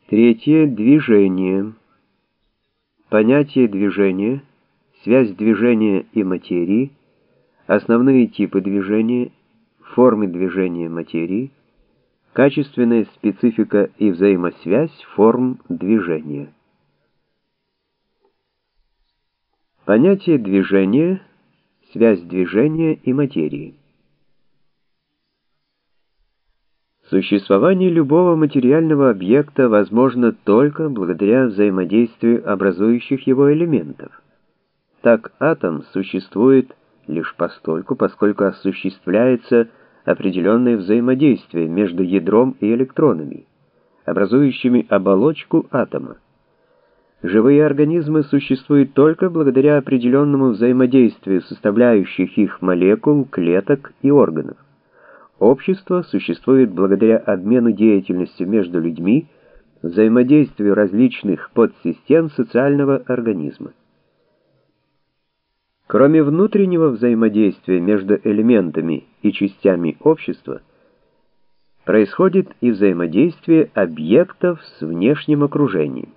Третье — движение. Понятие движения, связь движения и материи, основные типы движения, формы движения материи, качественная специфика и взаимосвязь форм движения. Понятие движения, связь движения и материи. Существование любого материального объекта возможно только благодаря взаимодействию образующих его элементов. Так атом существует лишь постольку, поскольку осуществляется определенное взаимодействие между ядром и электронами, образующими оболочку атома. Живые организмы существуют только благодаря определенному взаимодействию составляющих их молекул, клеток и органов. Общество существует благодаря обмену деятельностью между людьми, взаимодействию различных подсистем социального организма. Кроме внутреннего взаимодействия между элементами и частями общества, происходит и взаимодействие объектов с внешним окружением.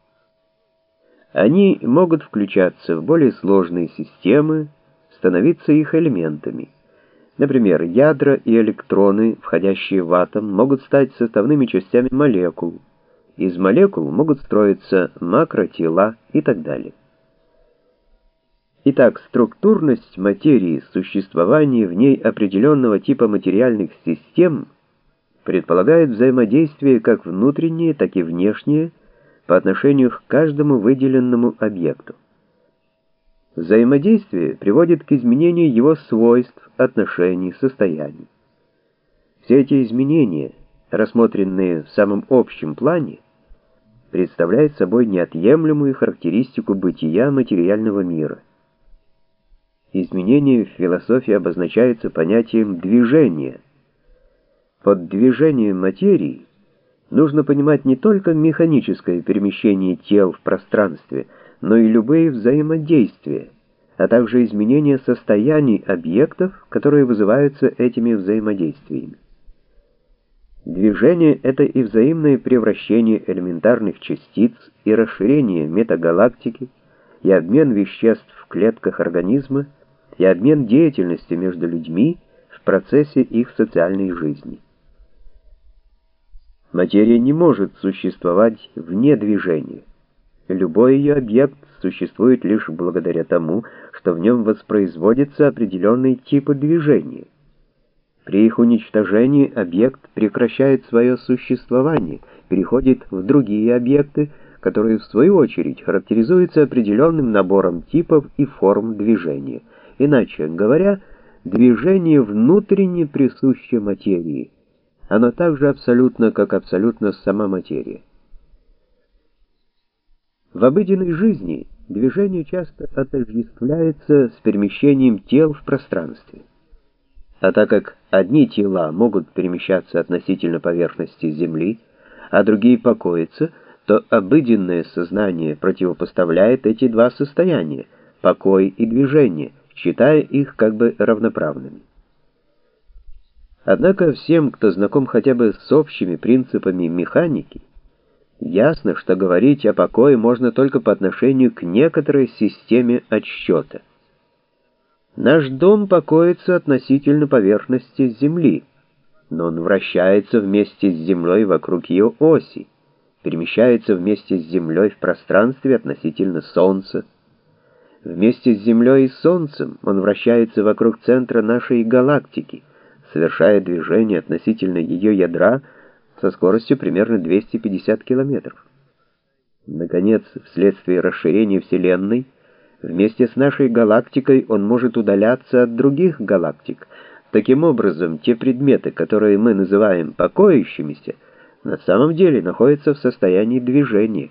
Они могут включаться в более сложные системы, становиться их элементами. Например, ядра и электроны, входящие в атом, могут стать составными частями молекул. Из молекул могут строиться макротела и так далее. Итак, структурность материи, существование в ней определенного типа материальных систем предполагает взаимодействие как внутреннее, так и внешнее по отношению к каждому выделенному объекту. Взаимодействие приводит к изменению его свойств, отношений, состояний. Все эти изменения, рассмотренные в самом общем плане, представляют собой неотъемлемую характеристику бытия материального мира. Изменение в философии обозначается понятием движения. Под движением материи нужно понимать не только механическое перемещение тел в пространстве, но и любые взаимодействия, а также изменение состояний объектов, которые вызываются этими взаимодействиями. Движение — это и взаимное превращение элементарных частиц, и расширение метагалактики, и обмен веществ в клетках организма, и обмен деятельности между людьми в процессе их социальной жизни. Материя не может существовать вне движения. Любой ее объект существует лишь благодаря тому, что в нем воспроизводятся определенные типы движения. При их уничтожении объект прекращает свое существование, переходит в другие объекты, которые в свою очередь характеризуются определенным набором типов и форм движения. Иначе говоря, движение внутренне присуще материи. Оно так же абсолютно, как абсолютно сама материя. В обыденной жизни движение часто отождествляется с перемещением тел в пространстве. А так как одни тела могут перемещаться относительно поверхности Земли, а другие покоятся, то обыденное сознание противопоставляет эти два состояния — покой и движение, считая их как бы равноправными. Однако всем, кто знаком хотя бы с общими принципами механики, ясно, что говорить о покое можно только по отношению к некоторой системе отсчета. Наш дом покоится относительно поверхности Земли, но он вращается вместе с Землей вокруг ее оси, перемещается вместе с Землей в пространстве относительно Солнца. Вместе с Землей и Солнцем он вращается вокруг центра нашей галактики, совершая движение относительно ее ядра со скоростью примерно 250 километров. Наконец, вследствие расширения Вселенной, вместе с нашей галактикой он может удаляться от других галактик. Таким образом, те предметы, которые мы называем покоящимися, на самом деле находятся в состоянии движения.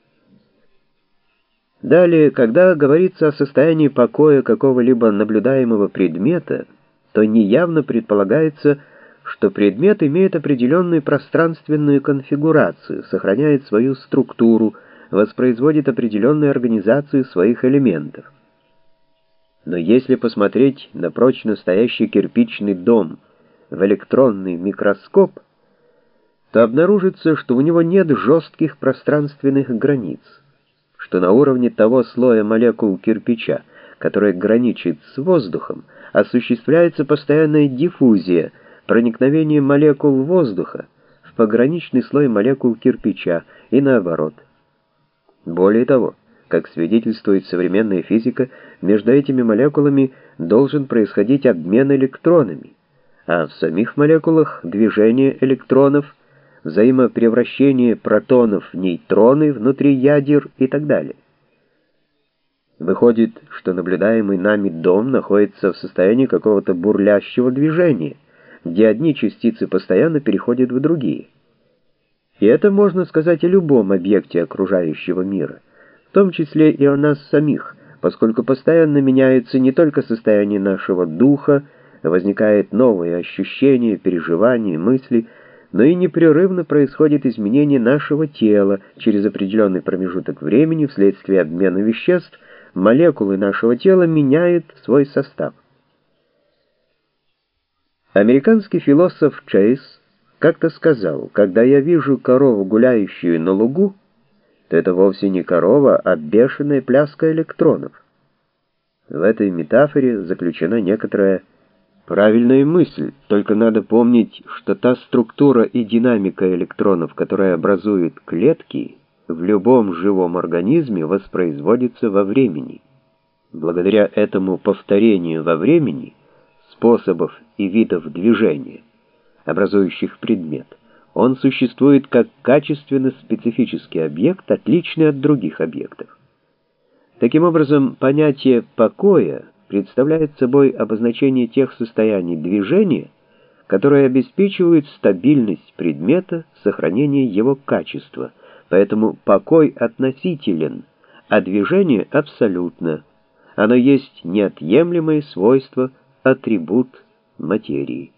Далее, когда говорится о состоянии покоя какого-либо наблюдаемого предмета, то неявно предполагается, что предмет имеет определенную пространственную конфигурацию, сохраняет свою структуру, воспроизводит определенную организацию своих элементов. Но если посмотреть на прочно стоящий кирпичный дом в электронный микроскоп, то обнаружится, что у него нет жестких пространственных границ, что на уровне того слоя молекул кирпича, который граничит с воздухом, осуществляется постоянная диффузия, проникновение молекул воздуха в пограничный слой молекул кирпича и наоборот. Более того, как свидетельствует современная физика, между этими молекулами должен происходить обмен электронами, а в самих молекулах движение электронов, взаимопревращение протонов в нейтроны внутри ядер и так далее. Выходит, что наблюдаемый нами дом находится в состоянии какого-то бурлящего движения, где одни частицы постоянно переходят в другие. И это можно сказать о любом объекте окружающего мира, в том числе и о нас самих, поскольку постоянно меняется не только состояние нашего духа, возникают новые ощущения, переживания, мысли, но и непрерывно происходит изменение нашего тела через определенный промежуток времени вследствие обмена веществ. Молекулы нашего тела меняют свой состав. Американский философ Чейз как-то сказал: «Когда я вижу корову, гуляющую на лугу, то это вовсе не корова, а бешеная пляска электронов». В этой метафоре заключена некоторая правильная мысль, только надо помнить, что та структура и динамика электронов, которая образует клетки, в любом живом организме воспроизводится во времени. Благодаря этому повторению во времени способов и видов движения, образующих предмет, он существует как качественно специфический объект, отличный от других объектов. Таким образом, понятие покоя представляет собой обозначение тех состояний движения, которые обеспечивают стабильность предмета, сохранение его качества. Поэтому покой относителен, а движение абсолютно. Оно есть неотъемлемое свойство, атрибут материи.